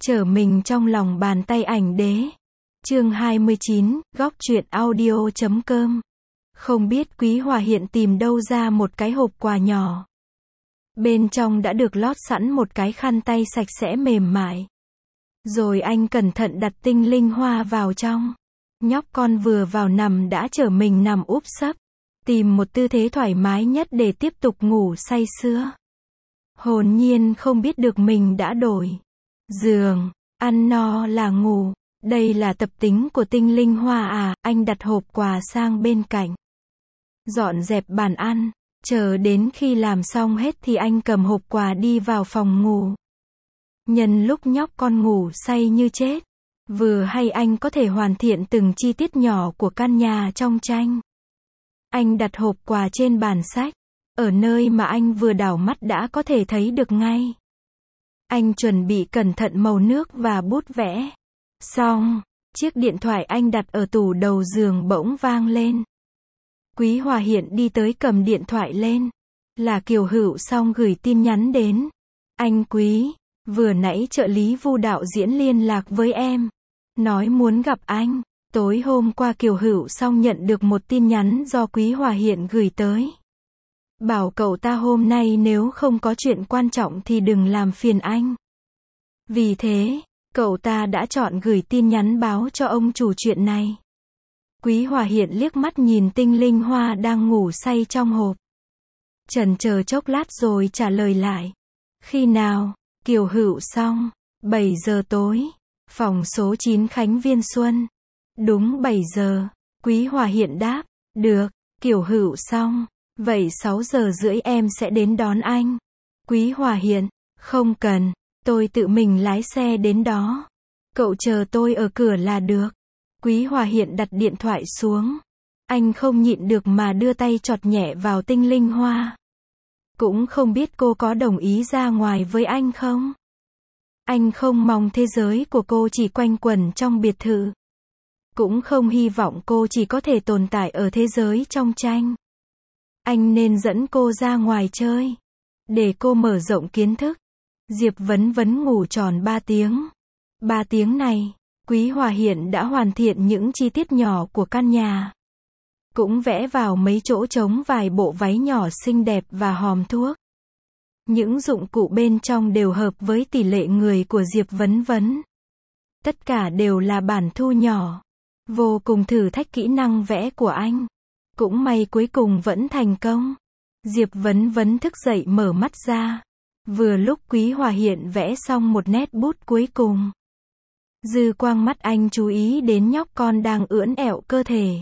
Trở mình trong lòng bàn tay ảnh đế. Chương 29, góc truyện audio.com. Không biết Quý Hòa Hiện tìm đâu ra một cái hộp quà nhỏ. Bên trong đã được lót sẵn một cái khăn tay sạch sẽ mềm mại. Rồi anh cẩn thận đặt tinh linh hoa vào trong. Nhóc con vừa vào nằm đã trở mình nằm úp sấp, tìm một tư thế thoải mái nhất để tiếp tục ngủ say sưa. Hồn nhiên không biết được mình đã đổi giường, ăn no là ngủ. Đây là tập tính của tinh linh hoa à. Anh đặt hộp quà sang bên cạnh, dọn dẹp bàn ăn, chờ đến khi làm xong hết thì anh cầm hộp quà đi vào phòng ngủ. Nhân lúc nhóc con ngủ say như chết, vừa hay anh có thể hoàn thiện từng chi tiết nhỏ của căn nhà trong tranh. Anh đặt hộp quà trên bàn sách, ở nơi mà anh vừa đảo mắt đã có thể thấy được ngay. Anh chuẩn bị cẩn thận màu nước và bút vẽ. Xong, chiếc điện thoại anh đặt ở tủ đầu giường bỗng vang lên. Quý Hòa Hiện đi tới cầm điện thoại lên. Là Kiều Hữu Song gửi tin nhắn đến. Anh Quý, vừa nãy trợ lý Vu đạo diễn liên lạc với em, nói muốn gặp anh. Tối hôm qua Kiều Hữu Song nhận được một tin nhắn do Quý Hòa Hiện gửi tới. Bảo cậu ta hôm nay nếu không có chuyện quan trọng thì đừng làm phiền anh. Vì thế, cậu ta đã chọn gửi tin nhắn báo cho ông chủ chuyện này. Quý Hòa Hiện liếc mắt nhìn tinh linh hoa đang ngủ say trong hộp. Chần chờ chốc lát rồi trả lời lại. Khi nào? Kiều Hữu Song. 7 giờ tối. Phòng số 9 Khánh Viên Xuân. Đúng 7 giờ. Quý Hòa Hiện đáp. Được, Kiều Hữu Song. Vậy 6 giờ rưỡi em sẽ đến đón anh. Quý Hòa Hiện. Không cần, tôi tự mình lái xe đến đó. Cậu chờ tôi ở cửa là được. Quý Hòa Hiện đặt điện thoại xuống. Anh không nhịn được mà đưa tay chọt nhẹ vào tinh linh hoa. Cũng không biết cô có đồng ý ra ngoài với anh không? Anh không mong thế giới của cô chỉ quanh quẩn trong biệt thự. Cũng không hy vọng cô chỉ có thể tồn tại ở thế giới trong tranh. Anh nên dẫn cô ra ngoài chơi, để cô mở rộng kiến thức. Diệp Vấn Vấn ngủ tròn 3 tiếng. 3 tiếng này, Quý Hòa Hiện đã hoàn thiện những chi tiết nhỏ của căn nhà. Cũng vẽ vào mấy chỗ trống vài bộ váy nhỏ xinh đẹp và hòm thuốc. Những dụng cụ bên trong đều hợp với tỷ lệ người của Diệp Vấn Vấn. Tất cả đều là bản thu nhỏ. Vô cùng thử thách kỹ năng vẽ của anh. Cũng may cuối cùng vẫn thành công. Diệp Vấn Vấn thức dậy mở mắt ra. Vừa lúc Quý Hòa Hiện vẽ xong một nét bút cuối cùng. Dư quang mắt anh chú ý đến nhóc con đang ưỡn ẹo cơ thể.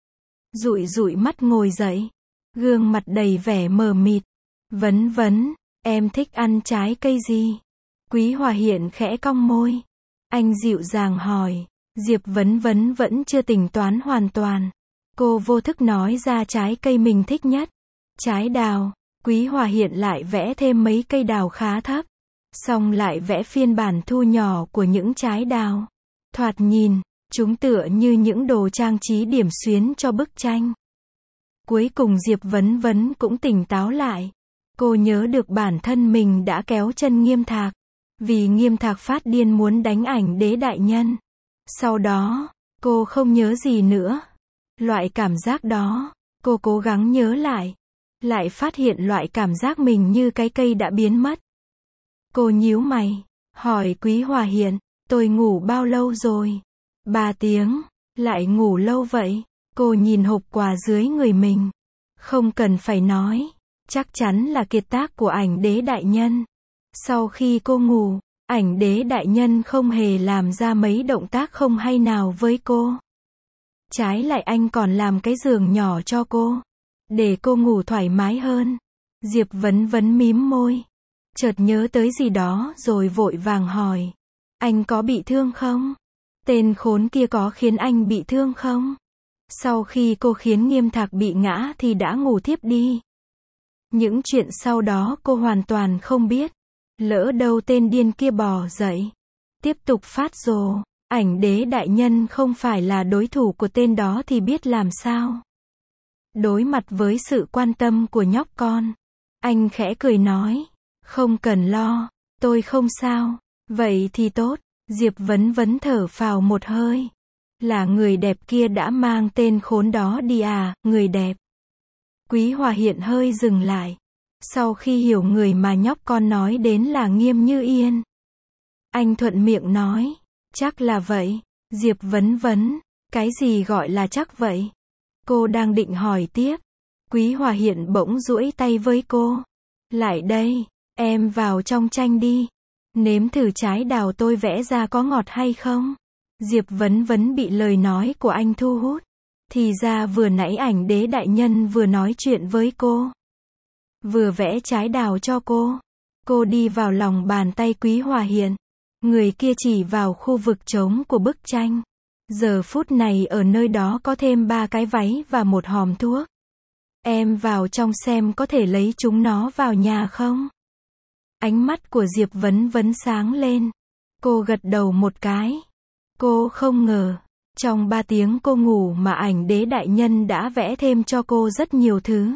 Dụi dụi mắt ngồi dậy. Gương mặt đầy vẻ mờ mịt. Vấn Vấn, em thích ăn trái cây gì? Quý Hòa Hiện khẽ cong môi. Anh dịu dàng hỏi. Diệp Vấn Vấn vẫn chưa tỉnh toán hoàn toàn. Cô vô thức nói ra trái cây mình thích nhất. Trái đào. Quý Hòa Hiện lại vẽ thêm mấy cây đào khá thấp. Xong lại vẽ phiên bản thu nhỏ của những trái đào. Thoạt nhìn, chúng tựa như những đồ trang trí điểm xuyến cho bức tranh. Cuối cùng Diệp Vấn Vấn cũng tỉnh táo lại. Cô nhớ được bản thân mình đã kéo chân Nghiêm Thạc. Vì Nghiêm Thạc phát điên muốn đánh ảnh đế đại nhân. Sau đó, cô không nhớ gì nữa. Loại cảm giác đó, cô cố gắng nhớ lại phát hiện loại cảm giác mình như cái cây đã biến mất. Cô nhíu mày, hỏi Quý Hòa Hiện, tôi ngủ bao lâu rồi? 3 tiếng, lại ngủ lâu vậy? Cô nhìn hộp quà dưới người mình. Không cần phải nói, chắc chắn là kiệt tác của ảnh đế đại nhân. Sau khi cô ngủ, ảnh đế đại nhân không hề làm ra mấy động tác không hay nào với cô. Trái lại anh còn làm cái giường nhỏ cho cô, để cô ngủ thoải mái hơn. Diệp Vấn Vấn mím môi, chợt nhớ tới gì đó rồi vội vàng hỏi. Anh có bị thương không? Tên khốn kia có khiến anh bị thương không? Sau khi cô khiến Nghiêm Thạc bị ngã thì đã ngủ thiếp đi. Những chuyện sau đó cô hoàn toàn không biết. Lỡ đâu tên điên kia bò dậy, tiếp tục phát rồ. Ảnh đế đại nhân không phải là đối thủ của tên đó thì biết làm sao. Đối mặt với sự quan tâm của nhóc con, anh khẽ cười nói. Không cần lo, tôi không sao. Vậy thì tốt, Diệp Vấn Vấn thở phào một hơi. Là người đẹp kia đã mang tên khốn đó đi à, người đẹp. Quý Hòa Hiện hơi dừng lại. Sau khi hiểu người mà nhóc con nói đến là Nghiêm Như Yên. Anh thuận miệng nói, chắc là vậy. Diệp Vấn Vấn, cái gì gọi là chắc vậy? Cô đang định hỏi tiếp. Quý Hòa Hiện bỗng duỗi tay với cô. Lại đây, em vào trong tranh đi. Nếm thử trái đào tôi vẽ ra có ngọt hay không? Diệp Vấn Vấn bị lời nói của anh thu hút. Thì ra vừa nãy ảnh đế đại nhân vừa nói chuyện với cô. Vừa vẽ trái đào cho cô. Cô đi vào lòng bàn tay Quý Hòa Hiện. Người kia chỉ vào khu vực trống của bức tranh. Giờ phút này ở nơi đó có thêm 3 cái váy và một hòm thuốc. Em vào trong xem có thể lấy chúng nó vào nhà không? Ánh mắt của Diệp Vấn Vấn sáng lên. Cô gật đầu một cái. Cô không ngờ, trong 3 tiếng cô ngủ mà ảnh đế đại nhân đã vẽ thêm cho cô rất nhiều thứ.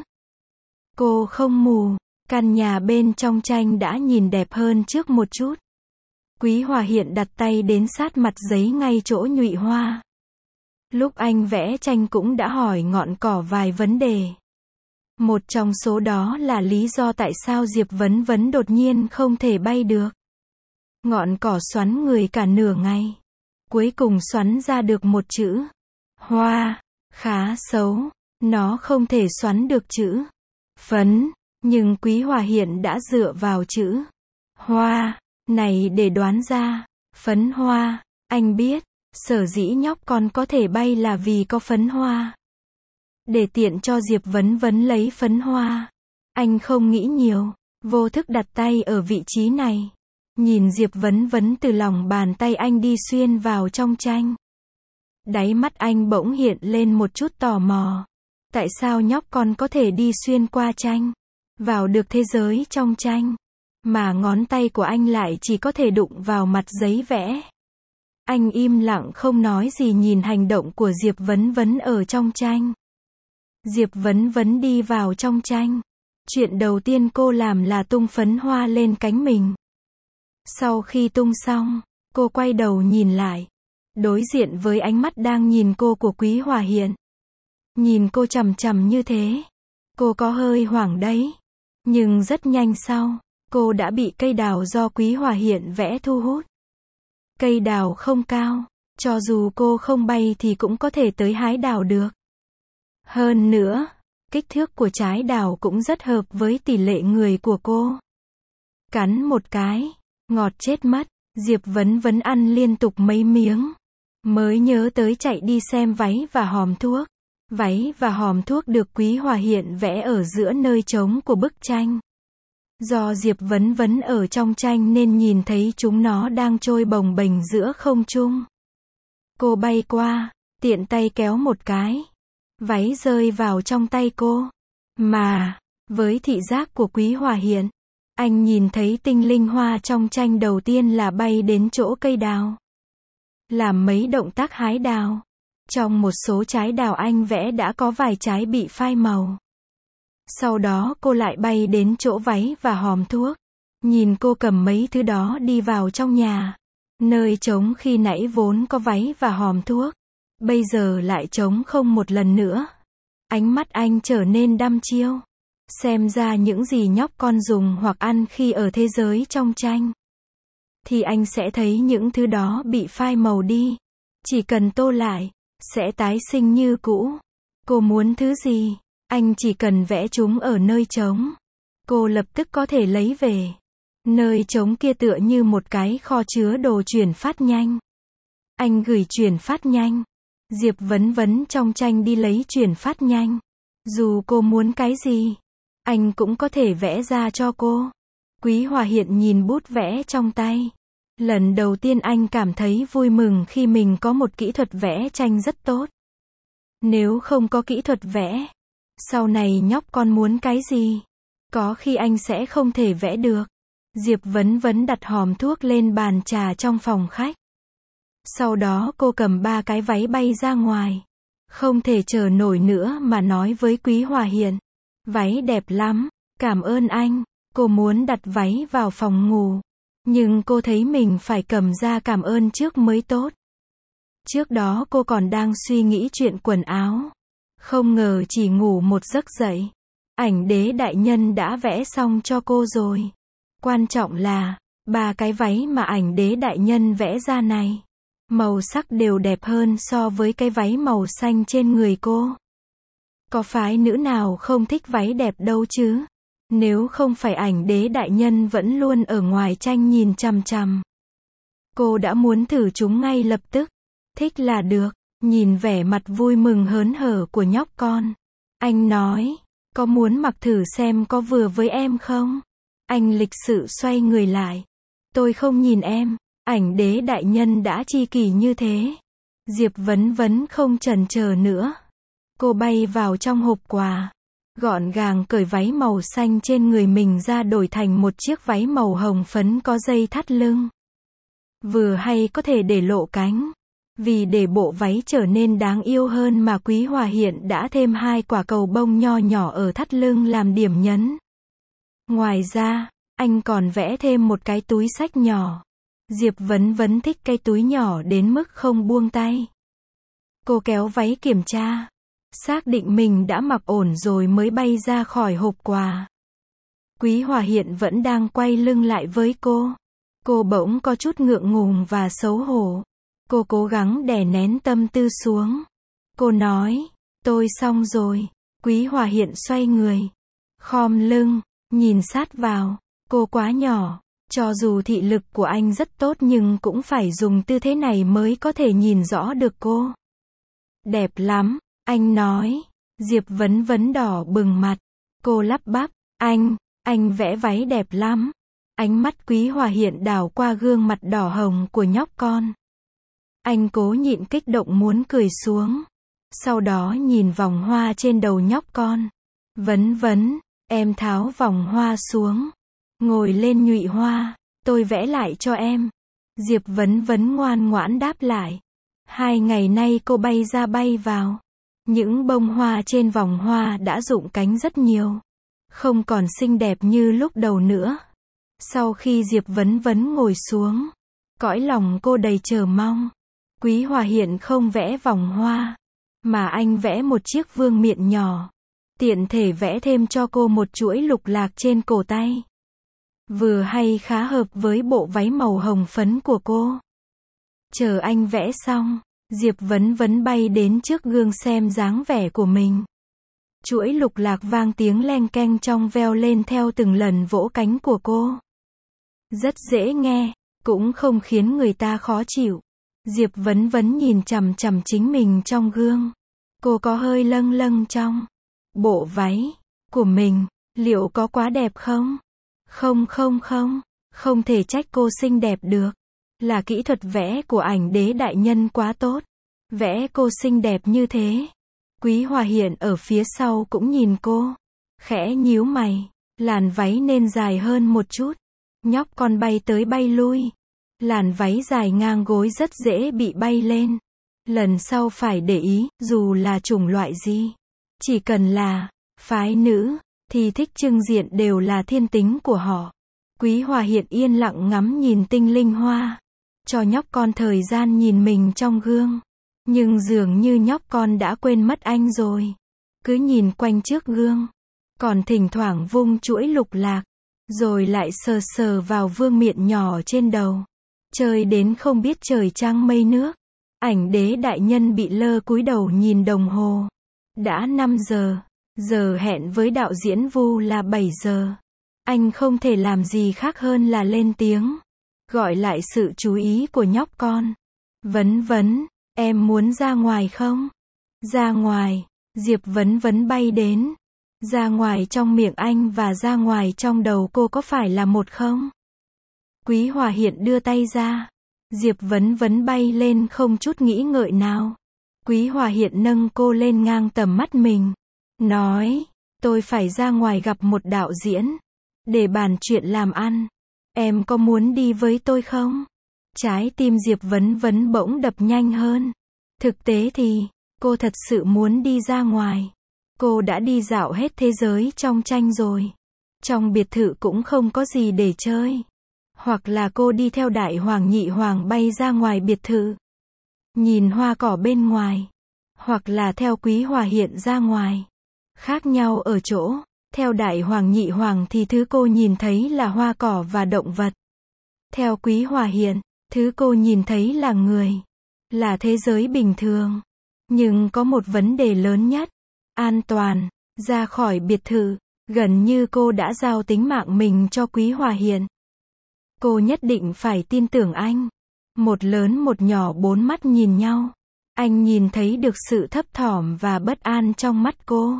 Cô không mù, căn nhà bên trong tranh đã nhìn đẹp hơn trước một chút. Quý Hòa Hiện đặt tay đến sát mặt giấy ngay chỗ nhụy hoa. Lúc anh vẽ tranh cũng đã hỏi ngọn cỏ vài vấn đề. Một trong số đó là lý do tại sao Diệp Vấn Vấn đột nhiên không thể bay được. Ngọn cỏ xoắn người cả nửa ngày. Cuối cùng xoắn ra được một chữ. Hoa. Khá xấu. Nó không thể xoắn được chữ phấn. Nhưng Quý Hòa Hiện đã dựa vào chữ hoa này để đoán ra. Phấn hoa. Anh biết, sở dĩ nhóc con có thể bay là vì có phấn hoa. Để tiện cho Diệp Vấn Vấn lấy phấn hoa. Anh không nghĩ nhiều, vô thức đặt tay ở vị trí này. Nhìn Diệp Vấn Vấn từ lòng bàn tay anh đi xuyên vào trong tranh. Đáy mắt anh bỗng hiện lên một chút tò mò. Tại sao nhóc con có thể đi xuyên qua tranh, vào được thế giới trong tranh, mà ngón tay của anh lại chỉ có thể đụng vào mặt giấy vẽ. Anh im lặng không nói gì nhìn hành động của Diệp Vấn Vấn ở trong tranh. Diệp Vấn Vấn đi vào trong tranh. Chuyện đầu tiên cô làm là tung phấn hoa lên cánh mình. Sau khi tung xong, cô quay đầu nhìn lại. Đối diện với ánh mắt đang nhìn cô của Quý Hòa Hiện. Nhìn cô chằm chằm như thế. Cô có hơi hoảng đấy. Nhưng rất nhanh sau, cô đã bị cây đào do Quý Hòa Hiện vẽ thu hút. Cây đào không cao. Cho dù cô không bay thì cũng có thể tới hái đào được. Hơn nữa, kích thước của trái đào cũng rất hợp với tỷ lệ người của cô. Cắn một cái, ngọt chết mất. Diệp Vấn Vấn ăn liên tục mấy miếng. Mới nhớ tới chạy đi xem váy và hòm thuốc. Váy và hòm thuốc được Quý Hòa Hiện vẽ ở giữa nơi trống của bức tranh. Do Diệp Vấn Vấn ở trong tranh nên nhìn thấy chúng nó đang trôi bồng bềnh giữa không trung. Cô bay qua, tiện tay kéo một cái. Váy rơi vào trong tay cô. Mà, với thị giác của Quý Hòa Hiện, anh nhìn thấy tinh linh hoa trong tranh đầu tiên là bay đến chỗ cây đào. Làm mấy động tác hái đào. Trong một số trái đào anh vẽ đã có vài trái bị phai màu. Sau đó cô lại bay đến chỗ váy và hòm thuốc. Nhìn cô cầm mấy thứ đó đi vào trong nhà. Nơi trống khi nãy vốn có váy và hòm thuốc. Bây giờ lại trống không một lần nữa. Ánh mắt anh trở nên đăm chiêu. Xem ra những gì nhóc con dùng hoặc ăn khi ở thế giới trong tranh. Thì anh sẽ thấy những thứ đó bị phai màu đi. Chỉ cần tô lại, sẽ tái sinh như cũ. Cô muốn thứ gì? Anh chỉ cần vẽ chúng ở nơi trống. Cô lập tức có thể lấy về. Nơi trống kia tựa như một cái kho chứa đồ chuyển phát nhanh. Anh gửi chuyển phát nhanh. Diệp Vấn Vấn trong tranh đi lấy chuyển phát nhanh. Dù cô muốn cái gì, anh cũng có thể vẽ ra cho cô. Quý Hòa Hiện nhìn bút vẽ trong tay. Lần đầu tiên anh cảm thấy vui mừng khi mình có một kỹ thuật vẽ tranh rất tốt. Nếu không có kỹ thuật vẽ, sau này nhóc con muốn cái gì, có khi anh sẽ không thể vẽ được. Diệp Vấn Vấn đặt hòm thuốc lên bàn trà trong phòng khách. Sau đó cô cầm 3 cái váy bay ra ngoài. Không thể chờ nổi nữa mà nói với Quý Hòa Hiện. Váy đẹp lắm, cảm ơn anh. Cô muốn đặt váy vào phòng ngủ. Nhưng cô thấy mình phải cầm ra cảm ơn trước mới tốt. Trước đó cô còn đang suy nghĩ chuyện quần áo. Không ngờ chỉ ngủ một giấc dậy, ảnh đế đại nhân đã vẽ xong cho cô rồi. Quan trọng là, 3 cái váy mà ảnh đế đại nhân vẽ ra này, màu sắc đều đẹp hơn so với cái váy màu xanh trên người cô. Có phái nữ nào không thích váy đẹp đâu chứ? Nếu không phải ảnh đế đại nhân vẫn luôn ở ngoài tranh nhìn chằm chằm. Cô đã muốn thử chúng ngay lập tức. Thích là được. Nhìn vẻ mặt vui mừng hớn hở của nhóc con, anh nói, có muốn mặc thử xem có vừa với em không? Anh lịch sự xoay người lại. Tôi không nhìn em. Ảnh đế đại nhân đã chi kỷ như thế. Diệp Vấn Vấn không chần chờ nữa. Cô bay vào trong hộp quà, gọn gàng cởi váy màu xanh trên người mình ra đổi thành một chiếc váy màu hồng phấn có dây thắt lưng. Vừa hay có thể để lộ cánh. Vì để bộ váy trở nên đáng yêu hơn mà Quý Hòa Hiện đã thêm 2 quả cầu bông nho nhỏ ở thắt lưng làm điểm nhấn. Ngoài ra, anh còn vẽ thêm một cái túi xách nhỏ. Diệp Vấn Vấn thích cái túi nhỏ đến mức không buông tay. Cô kéo váy kiểm tra, xác định mình đã mặc ổn rồi mới bay ra khỏi hộp quà. Quý Hòa Hiện vẫn đang quay lưng lại với cô. Cô bỗng có chút ngượng ngùng và xấu hổ. Cô cố gắng đè nén tâm tư xuống. Cô nói, tôi xong rồi. Quý Hòa Hiện xoay người, khom lưng, nhìn sát vào. Cô quá nhỏ. Cho dù thị lực của anh rất tốt nhưng cũng phải dùng tư thế này mới có thể nhìn rõ được cô. Đẹp lắm, anh nói. Diệp Vấn Vấn đỏ bừng mặt. Cô lắp bắp, anh vẽ váy đẹp lắm. Ánh mắt Quý Hòa Hiện đảo qua gương mặt đỏ hồng của nhóc con. Anh cố nhịn kích động muốn cười xuống. Sau đó nhìn vòng hoa trên đầu nhóc con. Vấn Vấn, em tháo vòng hoa xuống. Ngồi lên nhụy hoa, tôi vẽ lại cho em. Diệp Vấn Vấn ngoan ngoãn đáp lại. 2 ngày nay cô bay ra bay vào. Những bông hoa trên vòng hoa đã rụng cánh rất nhiều. Không còn xinh đẹp như lúc đầu nữa. Sau khi Diệp Vấn Vấn ngồi xuống, cõi lòng cô đầy chờ mong. Quý Hòa Hiện không vẽ vòng hoa, mà anh vẽ một chiếc vương miện nhỏ. Tiện thể vẽ thêm cho cô một chuỗi lục lạc trên cổ tay. Vừa hay khá hợp với bộ váy màu hồng phấn của cô. Chờ anh vẽ xong, Diệp Vấn Vấn bay đến trước gương xem dáng vẻ của mình. Chuỗi lục lạc vang tiếng leng keng trong veo lên theo từng lần vỗ cánh của cô. Rất dễ nghe, cũng không khiến người ta khó chịu. Diệp Vấn Vấn nhìn chằm chằm chính mình trong gương. Cô có hơi lâng lâng trong bộ váy của mình, liệu có quá đẹp không? Không thể trách cô xinh đẹp được. Là kỹ thuật vẽ của ảnh đế đại nhân quá tốt. Vẽ cô xinh đẹp như thế. Quý Hòa Hiện ở phía sau cũng nhìn cô. Khẽ nhíu mày. Làn váy nên dài hơn một chút. Nhóc con bay tới bay lui. Làn váy dài ngang gối rất dễ bị bay lên. Lần sau phải để ý, dù là chủng loại gì. Chỉ cần là phái nữ, thì thích trưng diện đều là thiên tính của họ. Quý Hòa Hiện yên lặng ngắm nhìn tinh linh hoa. Cho nhóc con thời gian nhìn mình trong gương. Nhưng dường như nhóc con đã quên mất anh rồi. Cứ nhìn quanh trước gương. Còn thỉnh thoảng vung chuỗi lục lạc. Rồi lại sờ sờ vào vương miện nhỏ trên đầu. Chơi đến không biết trời trăng mây nước. Ảnh đế đại nhân bị lơ cúi đầu nhìn đồng hồ. Đã 5 giờ. Giờ hẹn với đạo diễn Vu là 7 giờ. Anh không thể làm gì khác hơn là lên tiếng. Gọi lại sự chú ý của nhóc con. Vấn Vấn, em muốn ra ngoài không? Ra ngoài. Diệp Vấn Vấn bay đến. Ra ngoài trong miệng anh và ra ngoài trong đầu cô có phải là một không? Quý Hòa Hiện đưa tay ra. Diệp Vấn Vấn bay lên không chút nghĩ ngợi nào. Quý Hòa Hiện nâng cô lên ngang tầm mắt mình. Nói, tôi phải ra ngoài gặp một đạo diễn. Để bàn chuyện làm ăn. Em có muốn đi với tôi không? Trái tim Diệp Vấn Vấn bỗng đập nhanh hơn. Thực tế thì, cô thật sự muốn đi ra ngoài. Cô đã đi dạo hết thế giới trong tranh rồi. Trong biệt thự cũng không có gì để chơi. Hoặc là cô đi theo đại hoàng nhị hoàng bay ra ngoài biệt thự, nhìn hoa cỏ bên ngoài. Hoặc là theo Quý Hòa hiện ra ngoài. Khác nhau ở chỗ, theo đại hoàng nhị hoàng thì thứ cô nhìn thấy là hoa cỏ và động vật. Theo Quý Hòa hiện, thứ cô nhìn thấy là người, là thế giới bình thường. Nhưng có một vấn đề lớn nhất, an toàn. Ra khỏi biệt thự, gần như cô đã giao tính mạng mình cho Quý Hòa hiện. Cô nhất định phải tin tưởng anh. Một lớn một nhỏ bốn mắt nhìn nhau. Anh nhìn thấy được sự thấp thỏm và bất an trong mắt cô.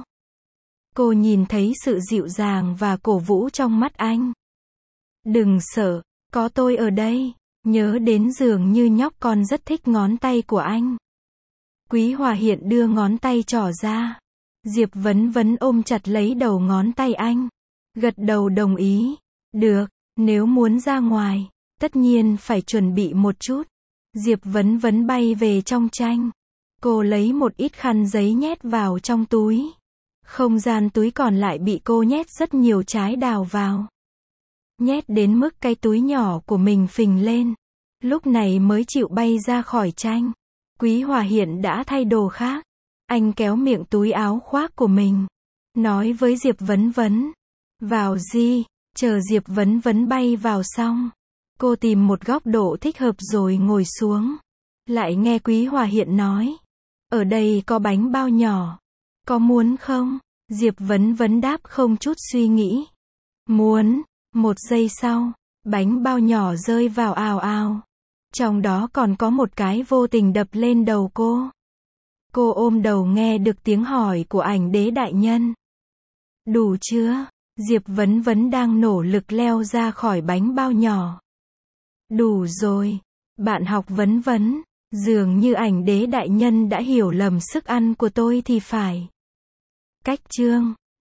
Cô nhìn thấy sự dịu dàng và cổ vũ trong mắt anh. Đừng sợ, có tôi ở đây. Nhớ đến dường như nhóc con rất thích ngón tay của anh. Quý Hòa hiện đưa ngón tay trỏ ra. Diệp Vấn Vấn ôm chặt lấy đầu ngón tay anh. Gật đầu đồng ý. Được, nếu muốn ra ngoài, tất nhiên phải chuẩn bị một chút. Diệp Vấn Vấn bay về trong tranh. Cô lấy một ít khăn giấy nhét vào trong túi. Không gian túi còn lại bị cô nhét rất nhiều trái đào vào. Nhét đến mức cái túi nhỏ của mình phình lên. Lúc này mới chịu bay ra khỏi tranh. Quý Hòa hiện đã thay đồ khác. Anh kéo miệng túi áo khoác của mình. Nói với Diệp Vấn Vấn. Vào gì, chờ Diệp Vấn Vấn bay vào xong. Cô tìm một góc độ thích hợp rồi ngồi xuống. Lại nghe Quý Hòa hiện nói. Ở đây có bánh bao nhỏ. Có muốn không? Diệp Vấn Vấn đáp không chút suy nghĩ. Muốn. Một giây sau, bánh bao nhỏ rơi vào ào ào. Trong đó còn có một cái vô tình đập lên đầu cô. Cô ôm đầu nghe được tiếng hỏi của ảnh đế đại nhân. Đủ chưa? Diệp Vấn Vấn đang nỗ lực leo ra khỏi bánh bao nhỏ. Đủ rồi. Bạn học Vấn Vấn. Dường như ảnh đế đại nhân đã hiểu lầm sức ăn của tôi thì phải. Cách chương